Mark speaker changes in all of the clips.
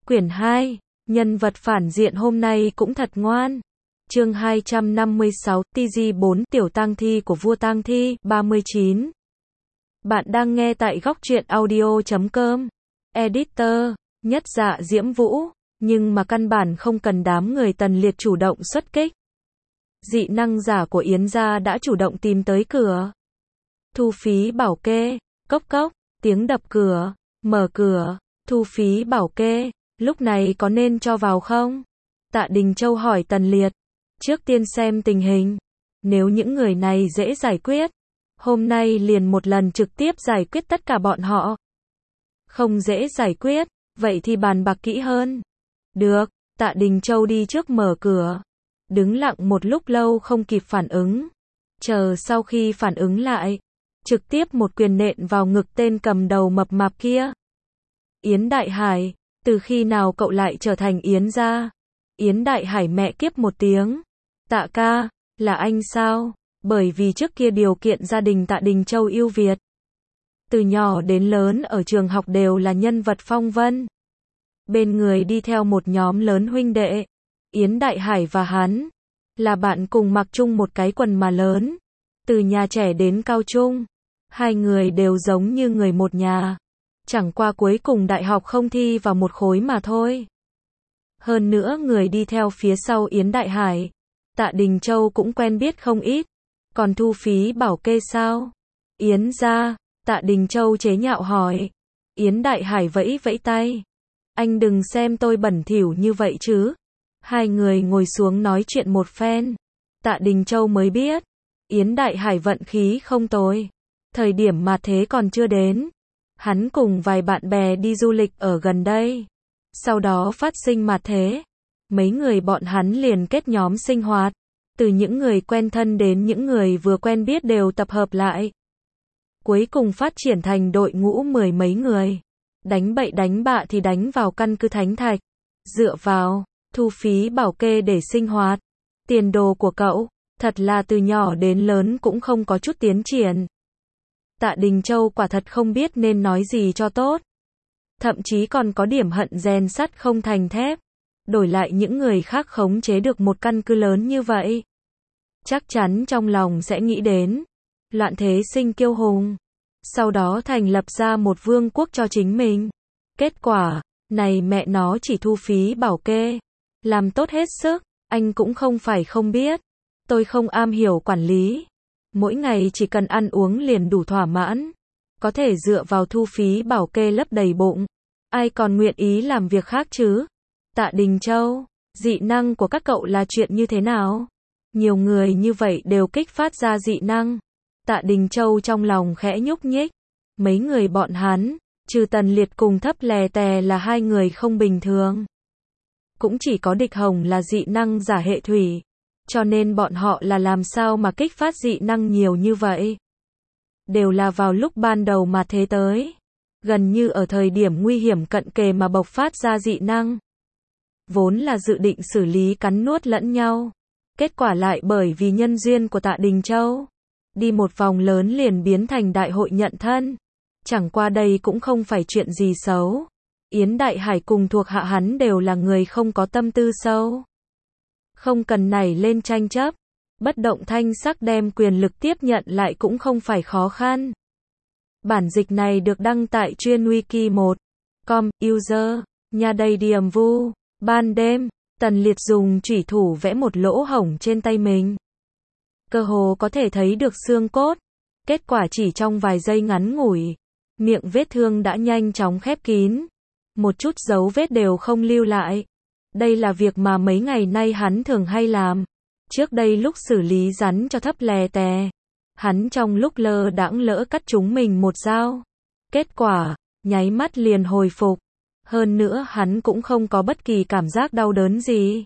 Speaker 1: Quyển 2, nhân vật phản diện hôm nay cũng thật ngoan. Chương 256, TG4, tiểu tang thi của vua tang thi, 39. Bạn đang nghe tại góc truyện audio.com. Editor, Nhất Dạ Diễm Vũ, nhưng mà căn bản không cần đám người Tần Liệt chủ động xuất kích. Dị năng giả của Yến gia đã chủ động tìm tới cửa. Thu phí bảo kê, cốc cốc, tiếng đập cửa, mở cửa, thu phí bảo kê, lúc này có nên cho vào không? Tạ Đình Châu hỏi Tần Liệt. Trước tiên xem tình hình. Nếu những người này dễ giải quyết, hôm nay liền một lần trực tiếp giải quyết tất cả bọn họ. Không dễ giải quyết, vậy thì bàn bạc kỹ hơn. Được, Tạ Đình Châu đi trước mở cửa. Đứng lặng một lúc lâu không kịp phản ứng. Chờ sau khi phản ứng lại, trực tiếp một quyền nện vào ngực tên cầm đầu mập mạp kia. Yến Đại Hải, từ khi nào cậu lại trở thành Yến gia? Yến Đại Hải mẹ kiếp một tiếng. Tạ ca, là anh sao? Bởi vì trước kia điều kiện gia đình Tạ Đình Châu ưu việt. Từ nhỏ đến lớn ở trường học đều là nhân vật phong vân. Bên người đi theo một nhóm lớn huynh đệ. Yến Đại Hải và hắn là bạn cùng mặc chung một cái quần mà lớn. Từ nhà trẻ đến cao trung, hai người đều giống như người một nhà. Chẳng qua cuối cùng đại học không thi vào một khối mà thôi. Hơn nữa người đi theo phía sau Yến Đại Hải, Tạ Đình Châu cũng quen biết không ít. Còn thu phí bảo kê sao? Yến gia, Tạ Đình Châu chế nhạo hỏi. Yến Đại Hải vẫy vẫy tay. Anh đừng xem tôi bẩn thỉu như vậy chứ. Hai người ngồi xuống nói chuyện một phen. Tạ Đình Châu mới biết, Yến Đại Hải vận khí không tồi. Thời điểm mà thế còn chưa đến. Hắn cùng vài bạn bè đi du lịch ở gần đây. Sau đó phát sinh mà thế. Mấy người bọn hắn liền kết nhóm sinh hoạt. Từ những người quen thân đến những người vừa quen biết đều tập hợp lại. Cuối cùng phát triển thành đội ngũ mười mấy người. Đánh bậy đánh bạ thì đánh vào căn cứ Thánh Thạch. Dựa vào thu phí bảo kê để sinh hoạt. Tiền đồ của cậu, thật là từ nhỏ đến lớn cũng không có chút tiến triển. Tạ Đình Châu quả thật không biết nên nói gì cho tốt. Thậm chí còn có điểm hận rèn sắt không thành thép. Đổi lại những người khác khống chế được một căn cứ lớn như vậy. Chắc chắn trong lòng sẽ nghĩ đến loạn thế sinh kiêu hùng. Sau đó thành lập ra một vương quốc cho chính mình. Kết quả, này mẹ nó chỉ thu phí bảo kê. Làm tốt hết sức, anh cũng không phải không biết. Tôi không am hiểu quản lý. Mỗi ngày chỉ cần ăn uống liền đủ thỏa mãn. Có thể dựa vào thu phí bảo kê lấp đầy bụng. Ai còn nguyện ý làm việc khác chứ? Tạ Đình Châu, dị năng của các cậu là chuyện như thế nào? Nhiều người như vậy đều kích phát ra dị năng. Tạ Đình Châu trong lòng khẽ nhúc nhích. Mấy người bọn hắn, trừ Tần Liệt cùng Thấp Lè Tè là hai người không bình thường. Cũng chỉ có Địch Hồng là dị năng giả hệ thủy. Cho nên bọn họ là làm sao mà kích phát dị năng nhiều như vậy? Đều là vào lúc ban đầu mà thế tới. Gần như ở thời điểm nguy hiểm cận kề mà bộc phát ra dị năng. Vốn là dự định xử lý cắn nuốt lẫn nhau. Kết quả lại bởi vì nhân duyên của Tạ Đình Châu. Đi một vòng lớn liền biến thành đại hội nhận thân. Chẳng qua đây cũng không phải chuyện gì xấu. Yến Đại Hải cùng thuộc hạ hắn đều là người không có tâm tư sâu. Không cần nảy lên tranh chấp. Bất động thanh sắc đem quyền lực tiếp nhận lại cũng không phải khó khăn. Bản dịch này được đăng tại chuyên wiki 1.com, user, nhà đầy điểm vu. Ban đêm, Tần Liệt dùng chủy thủ vẽ một lỗ hổng trên tay mình. Cơ hồ có thể thấy được xương cốt. Kết quả chỉ trong vài giây ngắn ngủi, miệng vết thương đã nhanh chóng khép kín. Một chút dấu vết đều không lưu lại. Đây là việc mà mấy ngày nay hắn thường hay làm. Trước đây lúc xử lý rắn cho Thấp Lè Tè, hắn trong lúc lơ đãng lỡ cắt chúng mình một dao. Kết quả, nháy mắt liền hồi phục. Hơn nữa hắn cũng không có bất kỳ cảm giác đau đớn gì.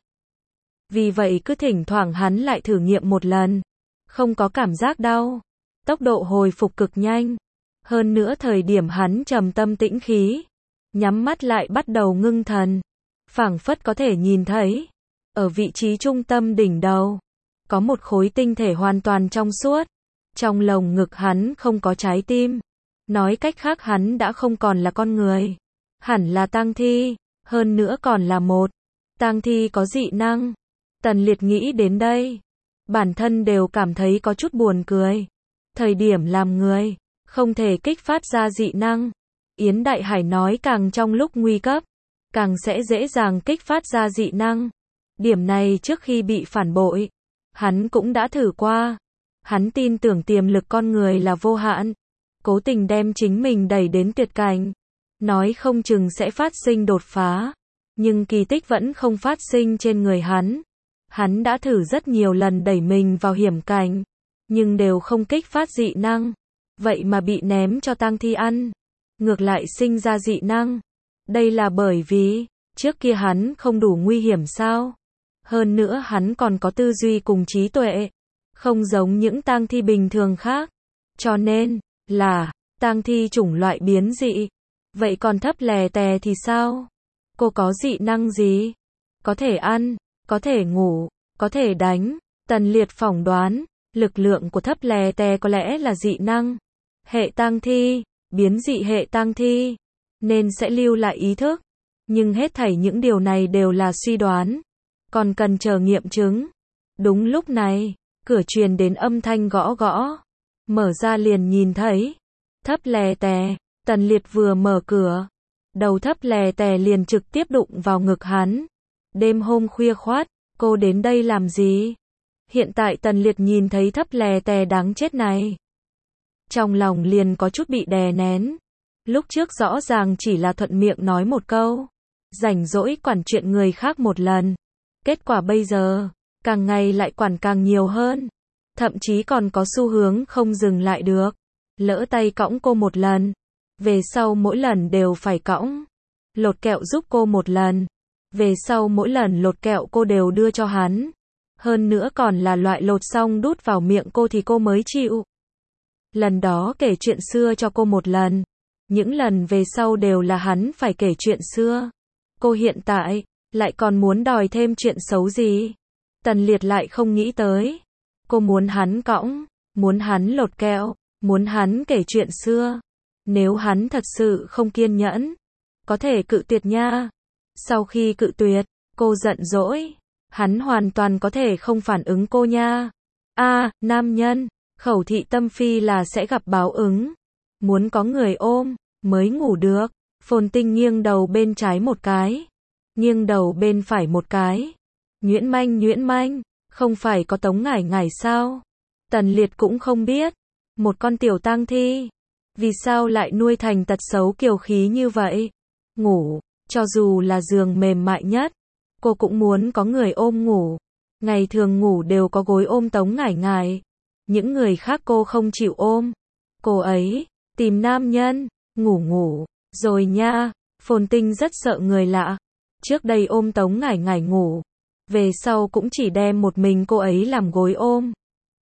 Speaker 1: Vì vậy cứ thỉnh thoảng hắn lại thử nghiệm một lần. Không có cảm giác đau. Tốc độ hồi phục cực nhanh. Hơn nữa thời điểm hắn trầm tâm tĩnh khí. Nhắm mắt lại bắt đầu ngưng thần. Phảng phất có thể nhìn thấy. Ở vị trí trung tâm đỉnh đầu. Có một khối tinh thể hoàn toàn trong suốt. Trong lồng ngực hắn không có trái tim. Nói cách khác hắn đã không còn là con người. Hẳn là tang thi. hơn nữa còn là một tang thi có dị năng. Tần Liệt nghĩ đến đây, bản thân đều cảm thấy có chút buồn cười. Thời điểm làm người, không thể kích phát ra dị năng. Yến Đại Hải nói càng trong lúc nguy cấp, càng sẽ dễ dàng kích phát ra dị năng. Điểm này trước khi bị phản bội, hắn cũng đã thử qua. Hắn tin tưởng tiềm lực con người là vô hạn, cố tình đem chính mình đẩy đến tuyệt cảnh, nói không chừng sẽ phát sinh đột phá, nhưng kỳ tích vẫn không phát sinh trên người hắn. Hắn đã thử rất nhiều lần đẩy mình vào hiểm cảnh, nhưng đều không kích phát dị năng, vậy mà bị ném cho tang thi ăn, ngược lại sinh ra dị năng. Đây là bởi vì, trước kia hắn không đủ nguy hiểm sao? Hơn nữa hắn còn có tư duy cùng trí tuệ, không giống những tang thi bình thường khác. Cho nên, là, tang thi chủng loại biến dị. Vậy còn Thấp Lè Tè thì sao? Cô có dị năng gì? Có thể ăn, có thể ngủ, có thể đánh. Tần Liệt phỏng đoán, lực lượng của Thấp Lè Tè có lẽ là dị năng. Hệ tang thi, biến dị hệ tang thi, nên sẽ lưu lại ý thức. Nhưng hết thảy những điều này đều là suy đoán, còn cần chờ nghiệm chứng. Đúng lúc này, cửa truyền đến âm thanh gõ gõ. Mở ra liền nhìn thấy Thấp Lè Tè. Tần Liệt vừa mở cửa, đầu Thấp Lè Tè liền trực tiếp đụng vào ngực hắn. Đêm hôm khuya khoắt, cô đến đây làm gì? Hiện tại Tần Liệt nhìn thấy Thấp Lè Tè đáng chết này, trong lòng liền có chút bị đè nén. Lúc trước rõ ràng chỉ là thuận miệng nói một câu, rảnh rỗi quản chuyện người khác một lần. Kết quả bây giờ, càng ngày lại quản càng nhiều hơn. Thậm chí còn có xu hướng không dừng lại được. Lỡ tay cõng cô một lần, về sau mỗi lần đều phải cõng. Lột kẹo giúp cô một lần, về sau mỗi lần lột kẹo cô đều đưa cho hắn. Hơn nữa còn là loại lột xong đút vào miệng cô thì cô mới chịu. Lần đó kể chuyện xưa cho cô một lần, những lần về sau đều là hắn phải kể chuyện xưa. Cô hiện tại, lại còn muốn đòi thêm chuyện xấu gì? Tần Liệt lại không nghĩ tới. Cô muốn hắn cõng, muốn hắn lột kẹo, muốn hắn kể chuyện xưa. Nếu hắn thật sự không kiên nhẫn, có thể cự tuyệt nha. Sau khi cự tuyệt, cô giận dỗi, hắn hoàn toàn có thể không phản ứng cô nha. Nam nhân, khẩu thị tâm phi là sẽ gặp báo ứng. Muốn có người ôm, mới ngủ được. Phồn Tinh nghiêng đầu bên trái một cái, nghiêng đầu bên phải một cái. Nhuyễn manh, không phải có Tống Ngải Ngải sao? Tần Liệt cũng không biết, một con tiểu tang thi, vì sao lại nuôi thành tật xấu kiều khí như vậy? Ngủ, cho dù là giường mềm mại nhất, cô cũng muốn có người ôm ngủ. Ngày thường ngủ đều có gối ôm Tống Ngải Ngải, những người khác cô không chịu ôm. Cô ấy, tìm nam nhân, ngủ, rồi nha. Phồn Tinh rất sợ người lạ. Trước đây ôm Tống Ngải Ngải ngủ, về sau cũng chỉ đem một mình cô ấy làm gối ôm.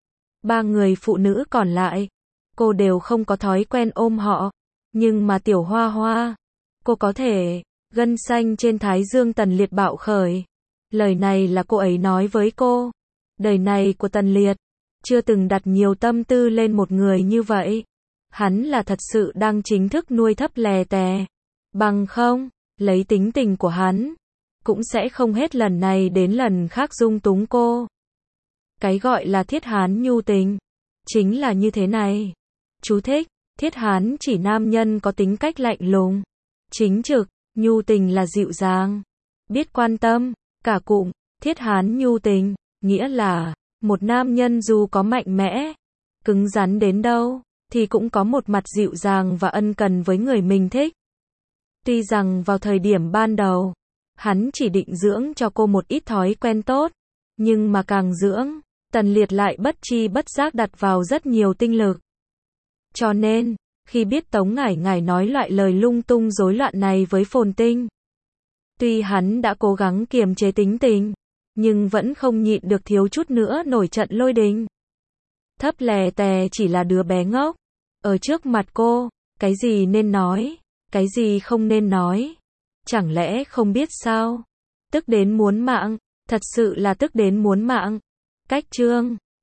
Speaker 1: 3 người phụ nữ còn lại, cô đều không có thói quen ôm họ. Nhưng mà Tiểu Hoa Hoa, cô có thể. Gân xanh trên thái dương Tần Liệt bạo khởi. Lời này là cô ấy nói với cô. Đời này của Tần Liệt, chưa từng đặt nhiều tâm tư lên một người như vậy. Hắn là thật sự đang chính thức nuôi Thấp Lè Tè. Bằng không, lấy tính tình của hắn, cũng sẽ không hết lần này đến lần khác dung túng cô. Cái gọi là thiết hán nhu tình, chính là như thế này. Chú thích, thiết hán chỉ nam nhân có tính cách lạnh lùng, chính trực, nhu tình là dịu dàng, biết quan tâm. Cả cụm, thiết hán nhu tình, nghĩa là, một nam nhân dù có mạnh mẽ, cứng rắn đến đâu, thì cũng có một mặt dịu dàng và ân cần với người mình thích. Tuy rằng vào thời điểm ban đầu, hắn chỉ định dưỡng cho cô một ít thói quen tốt, nhưng mà càng dưỡng, Tần Liệt lại bất chi bất giác đặt vào rất nhiều tinh lực. Cho nên, khi biết Tống Ngải Ngải nói loại lời lung tung rối loạn này với Phồn Tinh, tuy hắn đã cố gắng kiềm chế tính tình, nhưng vẫn không nhịn được thiếu chút nữa nổi trận lôi đình. Thấp Lè Tè chỉ là đứa bé ngốc, ở trước mặt cô, cái gì nên nói, cái gì không nên nói. Chẳng lẽ không biết sao? Tức đến muốn mạng, thật sự là tức đến muốn mạng. Cách chương